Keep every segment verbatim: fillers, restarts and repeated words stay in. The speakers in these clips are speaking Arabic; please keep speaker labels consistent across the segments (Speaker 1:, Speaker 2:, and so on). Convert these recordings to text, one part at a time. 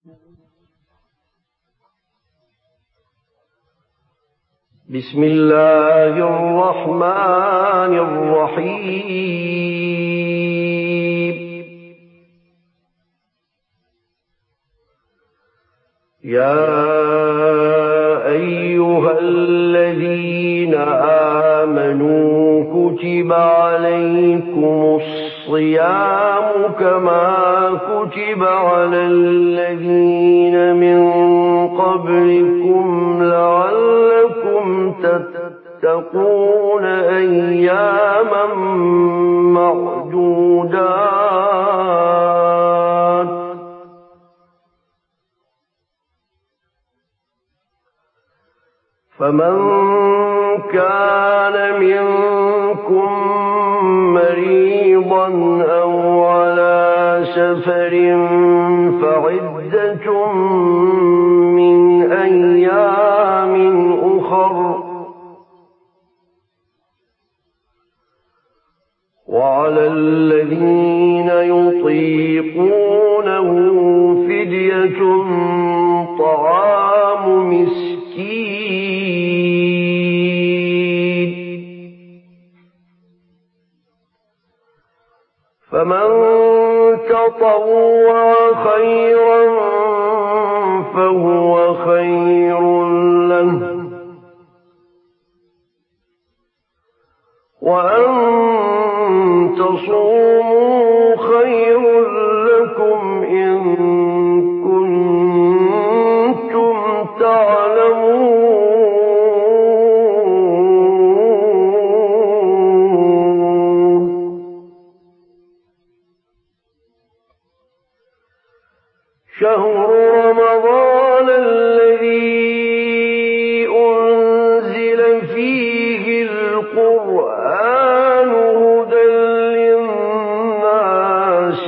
Speaker 1: بسم الله الرحمن الرحيم. يا أيها الذين آمنوا كتب عليكم الصيام كما كتب على الذين من قبلكم لعلكم تتقون أياما معدودات. فمن كان منكم مريضا أو على سفر فعدة من أيام أخر، وعلى الذين يطيقونه فدية طعام مسكين، فمن تطوع خيرا فهو خير له، وأن تصوموا خير لكم إن كنتم تعلمون. شهر رمضان الذي أنزل فيه القرآن هدى للناس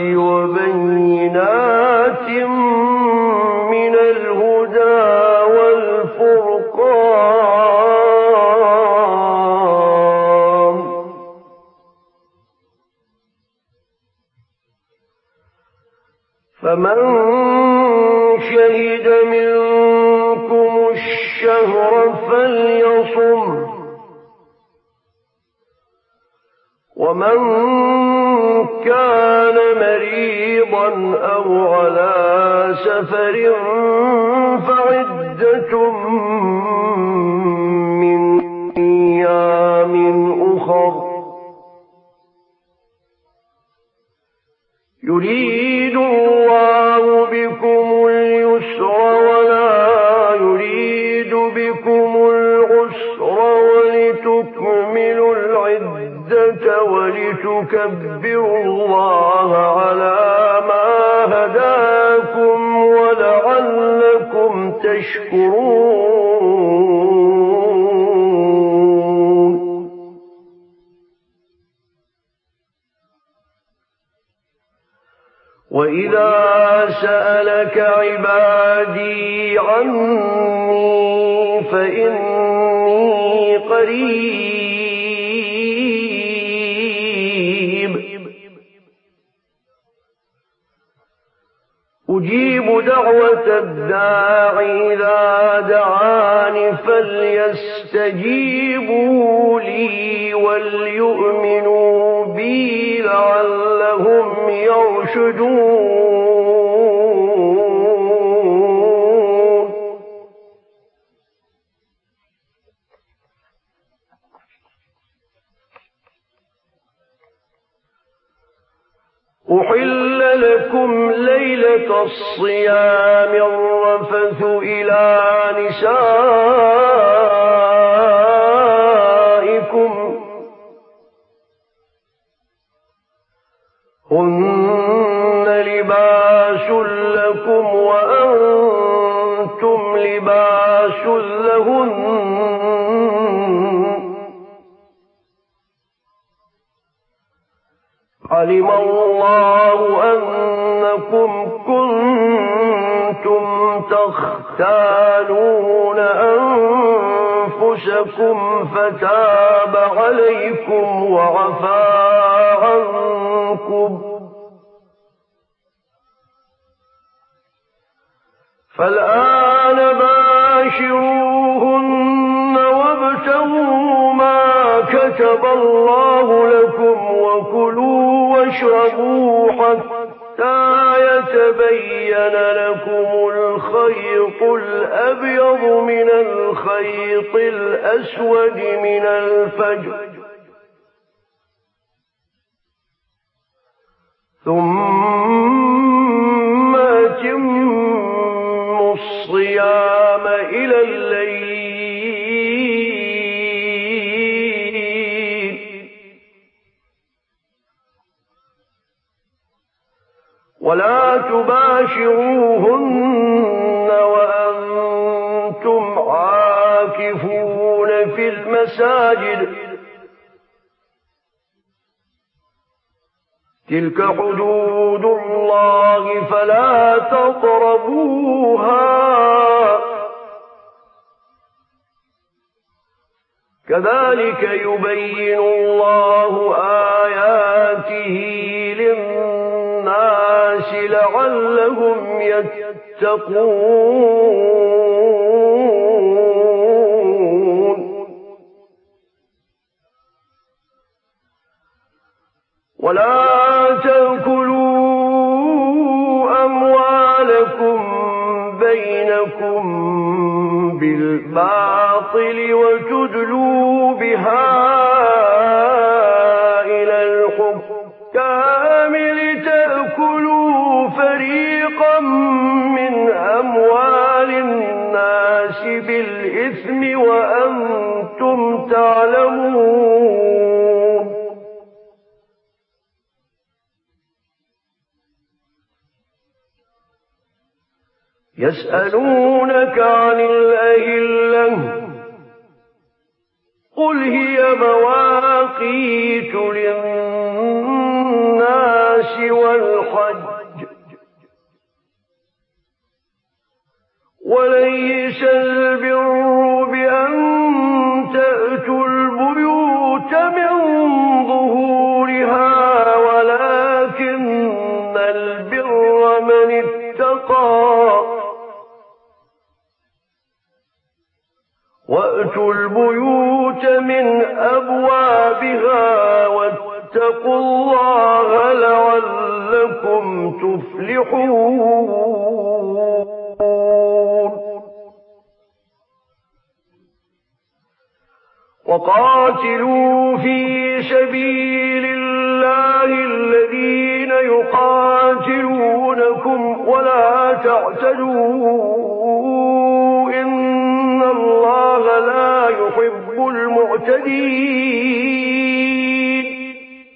Speaker 1: وبينات من الهدى والفرقان، فمن شهد منكم الشهر فليصم، ومن كان مريضا أو على سفر فعدة من أيام أخر، يريد الله بكم اليسر ولا يريد بكم العسر ولتكملوا العدة ولتكبروا الله على ما هداكم ولعلكم تشكرون. وإذا سألك عبادي عني فإني قريب أجيب دعوة الداع إذا دعاني فليستجيبوا لي وليؤمنوا بي لعلهم يرشدون. أحل لكم ليلة الصيام الرفث إلى نسائكم هن لباس لكم وأنتم لباس لهن علم الله أنكم كنتم تختانون أنفسكم فتاب عليكم وعفى عنكم فالآن باشروهن وابتغوا ما كتب الله لكم وكلوا واشربوا حتى يتبين لكم الخيط الأبيض من الخيط الأسود من الفجر ثم أتموا الصيام إلى الليل ولا تباشروهن وأنتم عاكفون في المساجد تلك حدود الله فلا تقربوها كذلك يبين الله آياته للناس لعلهم يتقون ولا تأكلوا أموالكم بينكم بالباطل وتدلوا بها إلى الحكام لتأكلوا فريقا من أموال الناس بالإثم وأنتم تعلمون يسألونك عن الأهلة قل هي مواقيت للناس والحج وليس البر بأن تأتوا البيوت من ظهورها ولكن البر من اتقى وأتوا البيوت من أبوابها واتقوا الله لعلكم تفلحون وقاتلوا في سبيل الله الذين يقاتلونكم ولا تعتدوا إن الله لا يحب المعتدين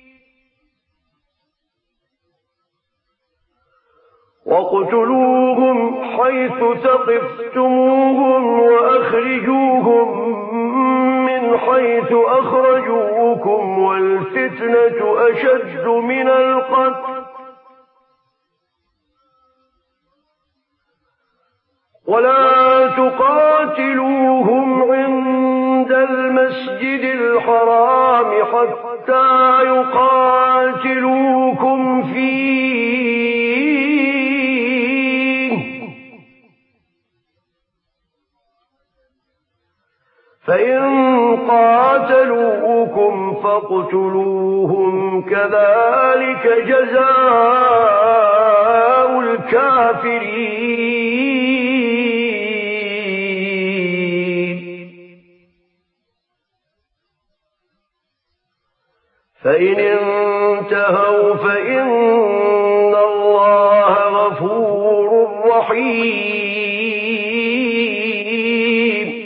Speaker 1: واقتلوهم حيث ثقفتموهم وأخرجوهم من حيث أخرجوكم والفتنة أشد من القتل ولا تقاتلوهم عند المسجد الحرام حتى يقاتلوكم فيه فإن قاتلوكم فاقتلوهم كذلك جزاء الكافرين فإن انتهوا فإن الله غفور رحيم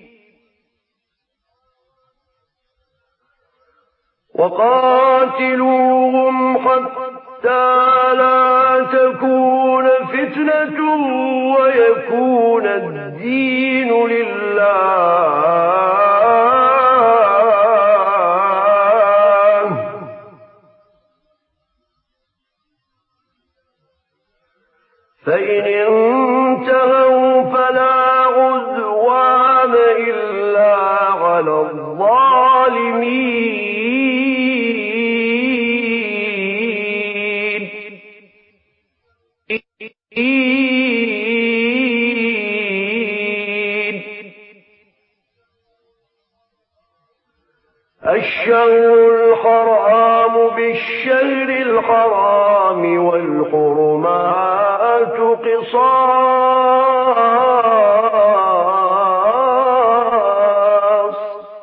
Speaker 1: وقاتلوهم حتى لا تكون فتنة ويكون الدين لله فإن انتهوا فلا عدوان إلا على الظالمين الشهر الحرام بالشهر الحرام والحرمات قصاص،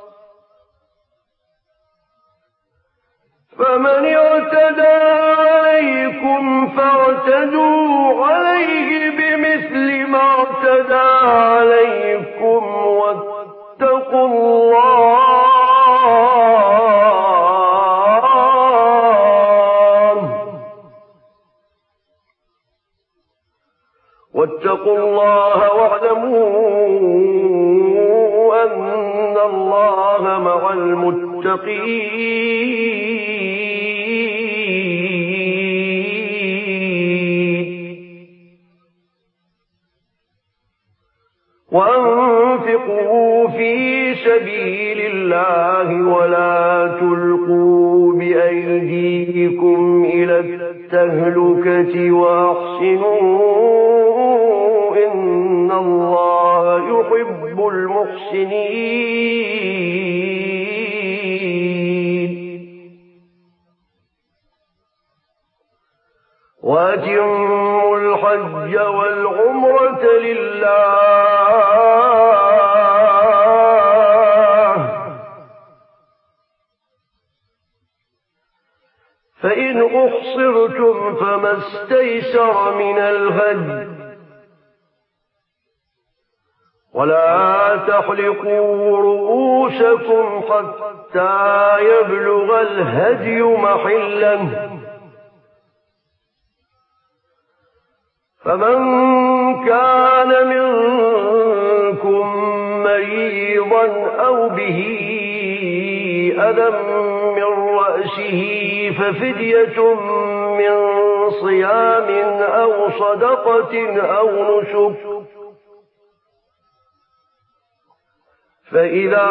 Speaker 1: فمن اعتدى عليكم فاعتدوا عليه بمثل ما اعتدى عليكم، واتقوا الله واتقوا الله واعلموا أن الله مع المتقين. وأنفقوا في سبيل الله ولا تلقوا بأيديكم إلى التهلكة وأحسنوا إن الله يحب المحسنين. وأتموا الحج والعمرة لله، فإن أحصرتم فما استيسر من الهدي، ولا تحلقوا رؤوسكم حتى يبلغ الهدي محله، فمن كان منكم مريضا أو به أذى من رأسه ففدية من صيام أو صدقة أو نسك، فإذا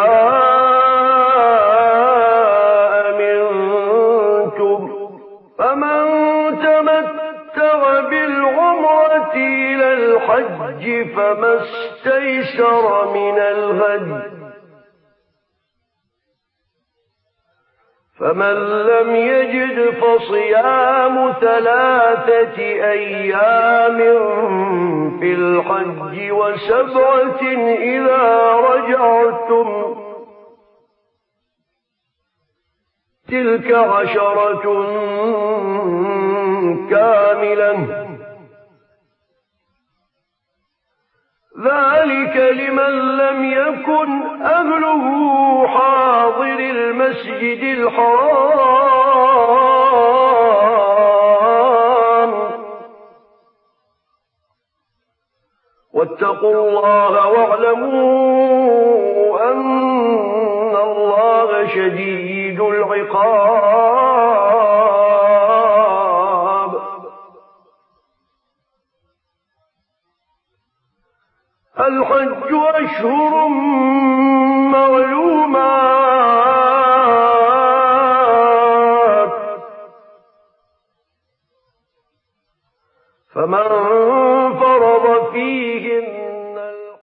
Speaker 1: أمنتم فمن تمتع بالعمرة إلى الحج فما استيسر من الهدي، فمن لم يجد فصيام ثلاثة أيام في الحج وسبعة إذا رجعتم، تلك عشرة كاملة، ذلك لمن لم يكن أهله حاضر المسجد الحرام. واتقوا الله واعلموا أن الله شديد العقاب.